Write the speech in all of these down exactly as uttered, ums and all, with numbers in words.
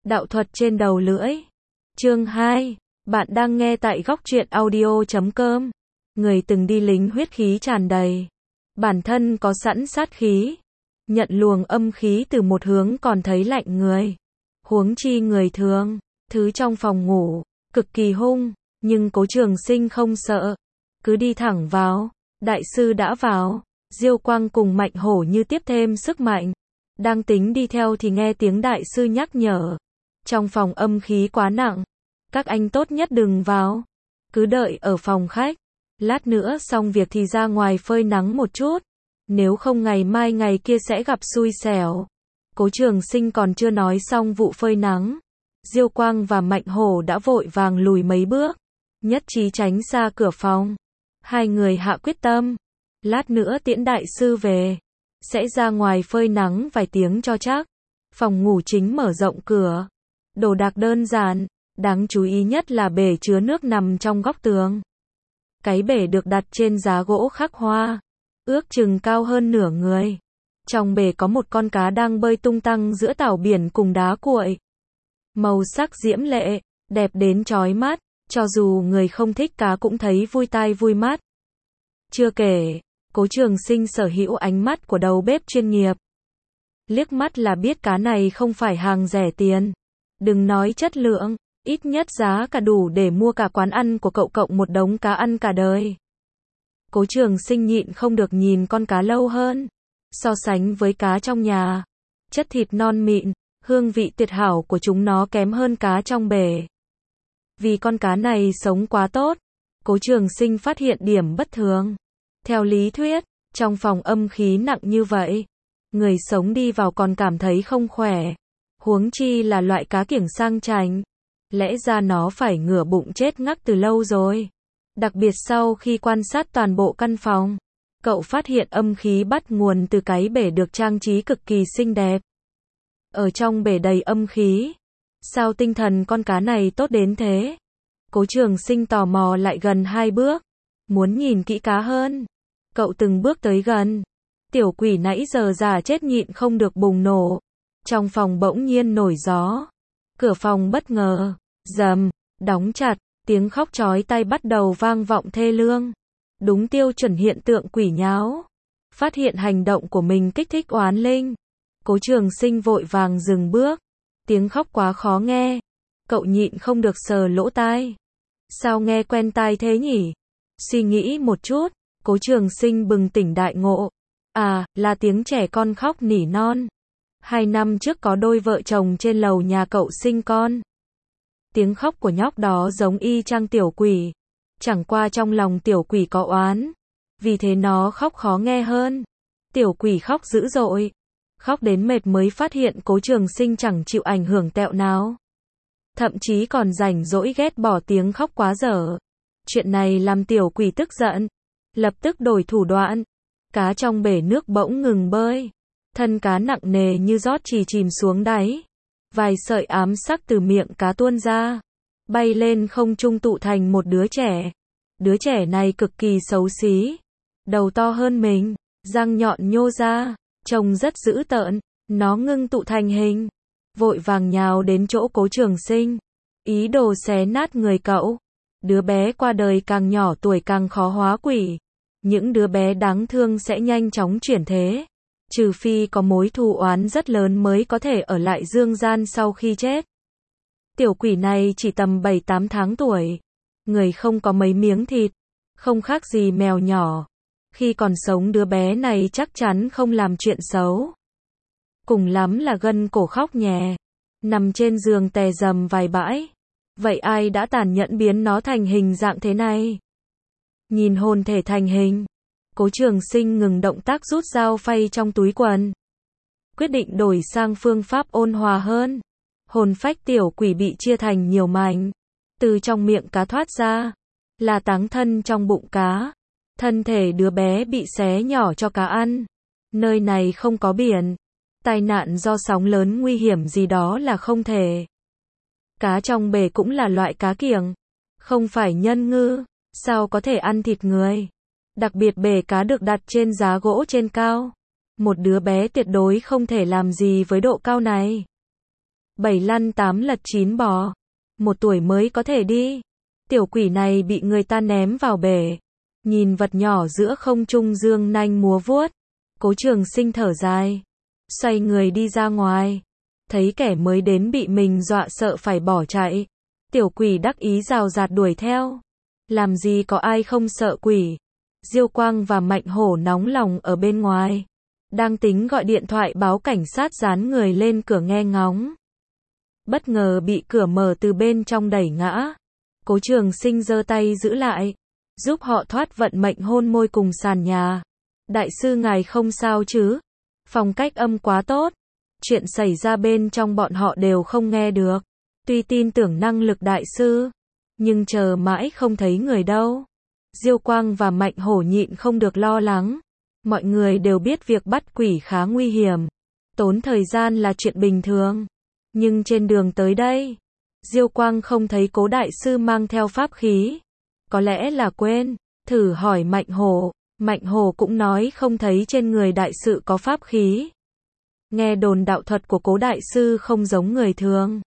Đạo thuật trên đầu lưỡi. Chương hai. Bạn đang nghe tại góc truyện audio chấm com. Người từng đi lính huyết khí tràn đầy. Bản thân có sẵn sát khí. Nhận luồng âm khí từ một hướng còn thấy lạnh người. Huống chi người thường. Thứ trong phòng ngủ. Cực kỳ hung. Nhưng Cố Trường Sinh không sợ. Cứ đi thẳng vào. Đại sư đã vào. Diêu Quang cùng Mạnh Hổ như tiếp thêm sức mạnh. Đang tính đi theo thì nghe tiếng đại sư nhắc nhở. Trong phòng âm khí quá nặng. Các anh tốt nhất đừng vào. Cứ đợi ở phòng khách. Lát nữa xong việc thì ra ngoài phơi nắng một chút. Nếu không ngày mai ngày kia sẽ gặp xui xẻo. Cố Trường Sinh còn chưa nói xong vụ phơi nắng. Diêu Quang và Mạnh Hổ đã vội vàng lùi mấy bước. Nhất trí tránh xa cửa phòng. Hai người hạ quyết tâm. Lát nữa tiễn đại sư về. Sẽ ra ngoài phơi nắng vài tiếng cho chắc. Phòng ngủ chính mở rộng cửa. Đồ đạc đơn giản. Đáng chú ý nhất là bể chứa nước nằm trong góc tường. Cái bể được đặt trên giá gỗ khắc hoa. Ước chừng cao hơn nửa người. Trong bể có một con cá đang bơi tung tăng giữa tảo biển cùng đá cuội. Màu sắc diễm lệ, đẹp đến chói mắt. Cho dù người không thích cá cũng thấy vui tai vui mắt. Chưa kể, Cố Trường Sinh sở hữu ánh mắt của đầu bếp chuyên nghiệp. Liếc mắt là biết cá này không phải hàng rẻ tiền. Đừng nói chất lượng, ít nhất giá cả đủ để mua cả quán ăn của cậu cộng một đống cá ăn cả đời. Cố Trường Sinh nhịn không được nhìn con cá lâu hơn. So sánh với cá trong nhà, chất thịt non mịn, hương vị tuyệt hảo của chúng nó kém hơn cá trong bể. Vì con cá này sống quá tốt, Cố Trường Sinh phát hiện điểm bất thường. Theo lý thuyết, trong phòng âm khí nặng như vậy, người sống đi vào còn cảm thấy không khỏe. Huống chi là loại cá kiểng sang chảnh. Lẽ ra nó phải ngửa bụng chết ngắc từ lâu rồi. Đặc biệt sau khi quan sát toàn bộ căn phòng, cậu phát hiện âm khí bắt nguồn từ cái bể được trang trí cực kỳ xinh đẹp. Ở trong bể đầy âm khí. Sao tinh thần con cá này tốt đến thế? Cố Trường Sinh tò mò lại gần hai bước. Muốn nhìn kỹ cá hơn. Cậu từng bước tới gần. Tiểu quỷ nãy giờ già chết nhịn không được bùng nổ. Trong phòng bỗng nhiên nổi gió. Cửa phòng bất ngờ, rầm, đóng chặt, tiếng khóc chói tai bắt đầu vang vọng thê lương. Đúng tiêu chuẩn hiện tượng quỷ nháo. Phát hiện hành động của mình kích thích oán linh. Cố Trường Sinh vội vàng dừng bước. Tiếng khóc quá khó nghe. Cậu nhịn không được sờ lỗ tai. Sao nghe quen tai thế nhỉ? Suy nghĩ một chút, Cố Trường Sinh bừng tỉnh đại ngộ. À, là tiếng trẻ con khóc nỉ non. Hai năm trước có đôi vợ chồng trên lầu nhà cậu sinh con. Tiếng khóc của nhóc đó giống y chang tiểu quỷ. Chẳng qua trong lòng tiểu quỷ có oán. Vì thế nó khóc khó nghe hơn. Tiểu quỷ khóc dữ dội. Khóc đến mệt mới phát hiện Cố Trường Sinh chẳng chịu ảnh hưởng tẹo nào. Thậm chí còn rảnh rỗi ghét bỏ tiếng khóc quá dở. Chuyện này làm tiểu quỷ tức giận. Lập tức đổi thủ đoạn. Cá trong bể nước bỗng ngừng bơi. Thân cá nặng nề như rót chì chìm xuống đáy. Vài sợi ám sắc từ miệng cá tuôn ra. Bay lên không trung tụ thành một đứa trẻ. Đứa trẻ này cực kỳ xấu xí. Đầu to hơn mình. Răng nhọn nhô ra. Trông rất dữ tợn. Nó ngưng tụ thành hình. Vội vàng nhào đến chỗ Cố Trường Sinh. Ý đồ xé nát người cậu. Đứa bé qua đời càng nhỏ tuổi càng khó hóa quỷ. Những đứa bé đáng thương sẽ nhanh chóng chuyển thế. Trừ phi có mối thù oán rất lớn mới có thể ở lại dương gian sau khi chết. Tiểu quỷ này chỉ tầm bảy tám tháng tuổi. Người không có mấy miếng thịt. Không khác gì mèo nhỏ. Khi còn sống đứa bé này chắc chắn không làm chuyện xấu. Cùng lắm là gân cổ khóc nhè. Nằm trên giường tè dầm vài bãi. Vậy ai đã tàn nhẫn biến nó thành hình dạng thế này? Nhìn hồn thể thành hình. Cố Trường Sinh ngừng động tác rút dao phay trong túi quần. Quyết định đổi sang phương pháp ôn hòa hơn. Hồn phách tiểu quỷ bị chia thành nhiều mảnh. Từ trong miệng cá thoát ra. Là táng thân trong bụng cá. Thân thể đứa bé bị xé nhỏ cho cá ăn. Nơi này không có biển. Tai nạn do sóng lớn nguy hiểm gì đó là không thể. Cá trong bể cũng là loại cá kiểng. Không phải nhân ngư. Sao có thể ăn thịt người? Đặc biệt bể cá được đặt trên giá gỗ trên cao. Một đứa bé tuyệt đối không thể làm gì với độ cao này. Bảy lăn tám lật chín bò. Một tuổi mới có thể đi. Tiểu quỷ này bị người ta ném vào bể. Nhìn vật nhỏ giữa không trung dương nanh múa vuốt. Cố Trường Sinh thở dài. Xoay người đi ra ngoài. Thấy kẻ mới đến bị mình dọa sợ phải bỏ chạy. Tiểu quỷ đắc ý rào rạt đuổi theo. Làm gì có ai không sợ quỷ. Diêu Quang và Mạnh Hổ nóng lòng ở bên ngoài. Đang tính gọi điện thoại báo cảnh sát dán người lên cửa nghe ngóng. Bất ngờ bị cửa mở từ bên trong đẩy ngã. Cố Trường Sinh giơ tay giữ lại. Giúp họ thoát vận mệnh hôn môi cùng sàn nhà. Đại sư ngài không sao chứ? Phong cách âm quá tốt. Chuyện xảy ra bên trong bọn họ đều không nghe được. Tuy tin tưởng năng lực đại sư, nhưng chờ mãi không thấy người đâu. Diêu Quang và Mạnh Hổ nhịn không được lo lắng. Mọi người đều biết việc bắt quỷ khá nguy hiểm. Tốn thời gian là chuyện bình thường. Nhưng trên đường tới đây, Diêu Quang không thấy Cố đại sư mang theo pháp khí. Có lẽ là quên. Thử hỏi Mạnh Hổ. Mạnh Hổ cũng nói không thấy trên người đại sư có pháp khí. Nghe đồn đạo thuật của Cố đại sư không giống người thường.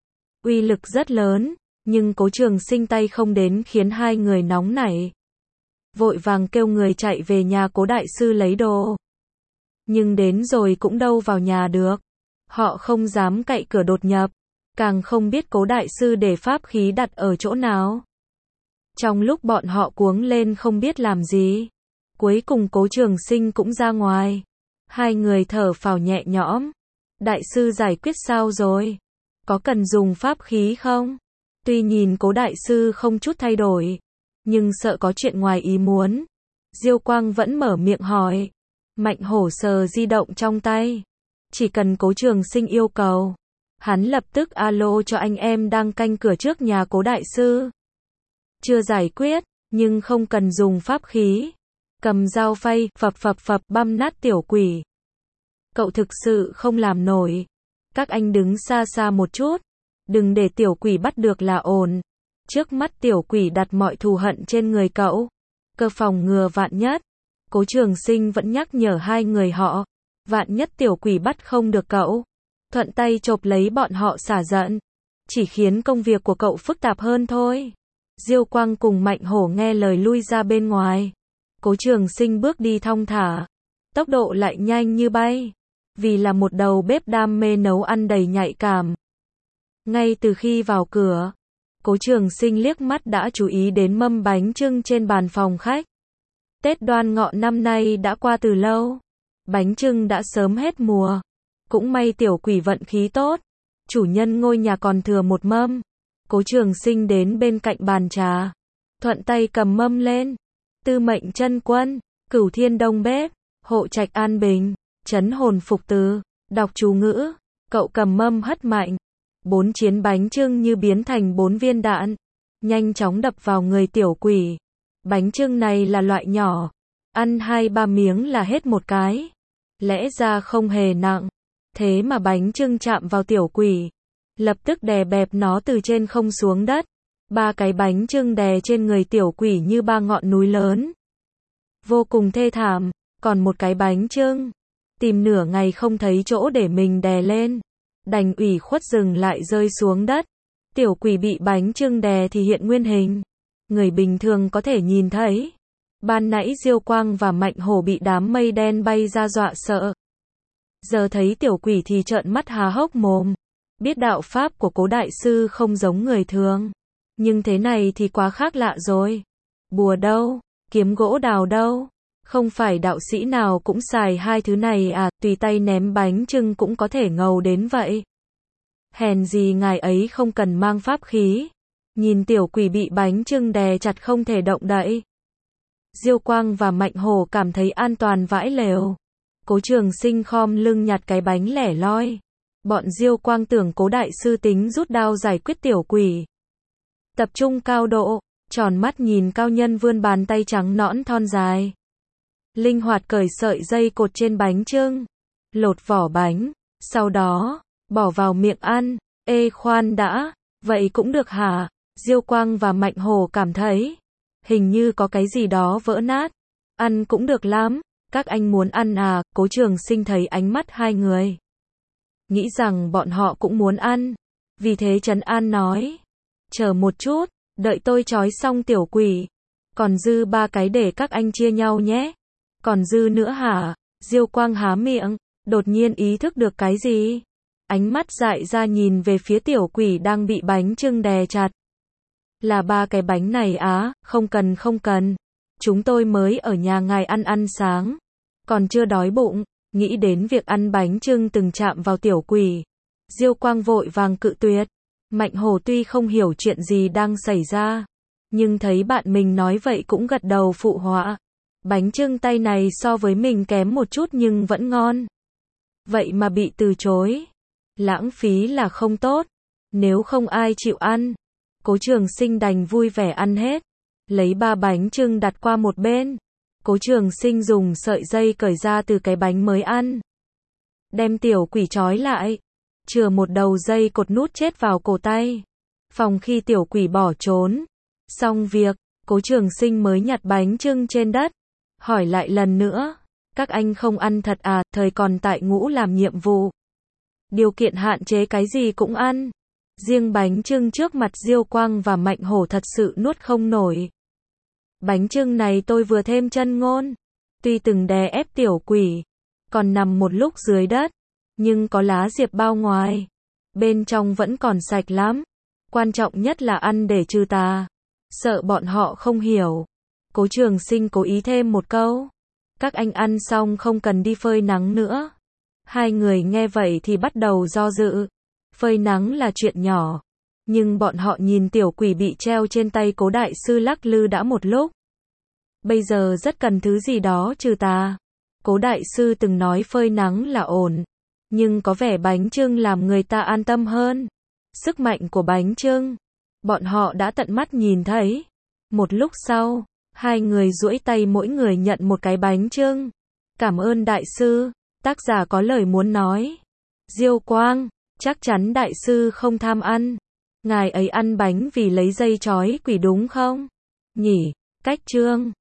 Uy lực rất lớn, nhưng Cố Trường Sinh tay không đến khiến hai người nóng nảy. Vội vàng kêu người chạy về nhà Cố đại sư lấy đồ. Nhưng đến rồi cũng đâu vào nhà được. Họ không dám cậy cửa đột nhập, càng không biết Cố đại sư để pháp khí đặt ở chỗ nào. Trong lúc bọn họ cuống lên không biết làm gì, cuối cùng Cố Trường Sinh cũng ra ngoài. Hai người thở phào nhẹ nhõm. Đại sư giải quyết sao rồi? Có cần dùng pháp khí không? Tuy nhìn Cố đại sư không chút thay đổi, nhưng sợ có chuyện ngoài ý muốn. Diêu Quang vẫn mở miệng hỏi. Mạnh Hổ sờ di động trong tay. Chỉ cần Cố Trường Sinh yêu cầu, hắn lập tức alo cho anh em đang canh cửa trước nhà Cố đại sư. Chưa giải quyết, nhưng không cần dùng pháp khí. Cầm dao phay, phập phập phập băm nát tiểu quỷ. Cậu thực sự không làm nổi. Các anh đứng xa xa một chút. Đừng để tiểu quỷ bắt được là ổn. Trước mắt tiểu quỷ đặt mọi thù hận trên người cậu. Cơ phòng ngừa vạn nhất. Cố Trường Sinh vẫn nhắc nhở hai người họ. Vạn nhất tiểu quỷ bắt không được cậu. Thuận tay chộp lấy bọn họ xả giận. Chỉ khiến công việc của cậu phức tạp hơn thôi. Diêu Quang cùng Mạnh Hổ nghe lời lui ra bên ngoài. Cố Trường Sinh bước đi thong thả. Tốc độ lại nhanh như bay. Vì là một đầu bếp đam mê nấu ăn đầy nhạy cảm. Ngay từ khi vào cửa, Cố Trường Sinh liếc mắt đã chú ý đến mâm bánh chưng trên bàn phòng khách. Tết Đoan Ngọ năm nay đã qua từ lâu. Bánh chưng đã sớm hết mùa. Cũng may tiểu quỷ vận khí tốt. Chủ nhân ngôi nhà còn thừa một mâm. Cố Trường Sinh đến bên cạnh bàn trà. Thuận tay cầm mâm lên. Tư mệnh chân quân, Cửu Thiên Đông bếp, hộ trạch an bình, trấn hồn phục từ, đọc chú ngữ. Cậu cầm mâm hất mạnh. Bốn chiến bánh chưng như biến thành bốn viên đạn. Nhanh chóng đập vào người tiểu quỷ. Bánh chưng này là loại nhỏ. Ăn hai ba miếng là hết một cái. Lẽ ra không hề nặng. Thế mà bánh chưng chạm vào tiểu quỷ. Lập tức đè bẹp nó từ trên không xuống đất. Ba cái bánh chưng đè trên người tiểu quỷ như ba ngọn núi lớn. Vô cùng thê thảm. Còn một cái bánh chưng. Tìm nửa ngày không thấy chỗ để mình đè lên. Đành ủy khuất dừng lại rơi xuống đất. Tiểu quỷ bị bánh chưng đè thì hiện nguyên hình. Người bình thường có thể nhìn thấy. Ban nãy Diêu Quang và Mạnh Hổ bị đám mây đen bay ra dọa sợ. Giờ thấy tiểu quỷ thì trợn mắt há hốc mồm. Biết đạo pháp của Cố đại sư không giống người thường. Nhưng thế này thì quá khác lạ rồi. Bùa đâu? Kiếm gỗ đào đâu? Không phải đạo sĩ nào cũng xài hai thứ này à, tùy tay ném bánh chưng cũng có thể ngầu đến vậy. Hèn gì ngài ấy không cần mang pháp khí. Nhìn tiểu quỷ bị bánh chưng đè chặt không thể động đậy. Diêu Quang và Mạnh Hổ cảm thấy an toàn vãi lều. Cố Trường Sinh khom lưng nhặt cái bánh lẻ loi. Bọn Diêu Quang tưởng Cố đại sư tính rút đao giải quyết tiểu quỷ. Tập trung cao độ, tròn mắt nhìn cao nhân vươn bàn tay trắng nõn thon dài. Linh hoạt cởi sợi dây cột trên bánh chưng. Lột vỏ bánh. Sau đó, bỏ vào miệng ăn. Ê khoan đã, vậy cũng được hả? Diêu Quang và Mạnh Hổ cảm thấy. Hình như có cái gì đó vỡ nát. Ăn cũng được lắm. Các anh muốn ăn à? Cố Trường Sinh thấy ánh mắt hai người. nghĩ rằng bọn họ cũng muốn ăn. Vì thế trấn an nói, chờ một chút, đợi tôi trói xong tiểu quỷ. Còn dư ba cái để các anh chia nhau nhé. Còn dư nữa hả? Diêu Quang há miệng, đột nhiên ý thức được cái gì. Ánh mắt dại ra nhìn về phía tiểu quỷ đang bị bánh chưng đè chặt. Là ba cái bánh này á, không cần không cần. Chúng tôi mới ở nhà ngài ăn ăn sáng. Còn chưa đói bụng, nghĩ đến việc ăn bánh chưng từng chạm vào tiểu quỷ. Diêu Quang vội vàng cự tuyệt. Mạnh Hổ tuy không hiểu chuyện gì đang xảy ra, nhưng thấy bạn mình nói vậy cũng gật đầu phụ họa. Bánh chưng tay này so với mình kém một chút nhưng vẫn ngon. Vậy mà bị từ chối. Lãng phí là không tốt. Nếu không ai chịu ăn. Cố Trường Sinh đành vui vẻ ăn hết. Lấy ba bánh chưng đặt qua một bên. Cố Trường Sinh dùng sợi dây cởi ra từ cái bánh mới ăn. Đem tiểu quỷ trói lại. Chừa một đầu dây cột nút chết vào cổ tay. Phòng khi tiểu quỷ bỏ trốn. Xong việc, Cố Trường Sinh mới nhặt bánh chưng trên đất. Hỏi lại lần nữa. Các anh không ăn thật à, thời còn tại ngũ làm nhiệm vụ. Điều kiện hạn chế cái gì cũng ăn. Riêng bánh chưng trước mặt Diêu Quang và Mạnh Hổ thật sự nuốt không nổi. Bánh chưng này tôi vừa thêm chân ngôn. Tuy từng đè ép tiểu quỷ, còn nằm một lúc dưới đất, nhưng có lá diệp bao ngoài. Bên trong vẫn còn sạch lắm. Quan trọng nhất là ăn để trừ tà. Sợ bọn họ không hiểu. Cố Trường Sinh cố ý thêm một câu. Các anh ăn xong không cần đi phơi nắng nữa. Hai người nghe vậy thì bắt đầu do dự. Phơi nắng là chuyện nhỏ. Nhưng bọn họ nhìn tiểu quỷ bị treo trên tay Cố đại sư lắc lư đã một lúc. Bây giờ rất cần thứ gì đó trừ tà. Cố đại sư từng nói phơi nắng là ổn. Nhưng có vẻ bánh chưng làm người ta an tâm hơn. Sức mạnh của bánh chưng, bọn họ đã tận mắt nhìn thấy. Một lúc sau, hai người duỗi tay mỗi người nhận một cái bánh chưng. Cảm ơn đại sư, tác giả có lời muốn nói. Diêu Quang, chắc chắn đại sư không tham ăn. Ngài ấy ăn bánh vì lấy dây trói quỷ đúng không? Nhỉ, cách chương.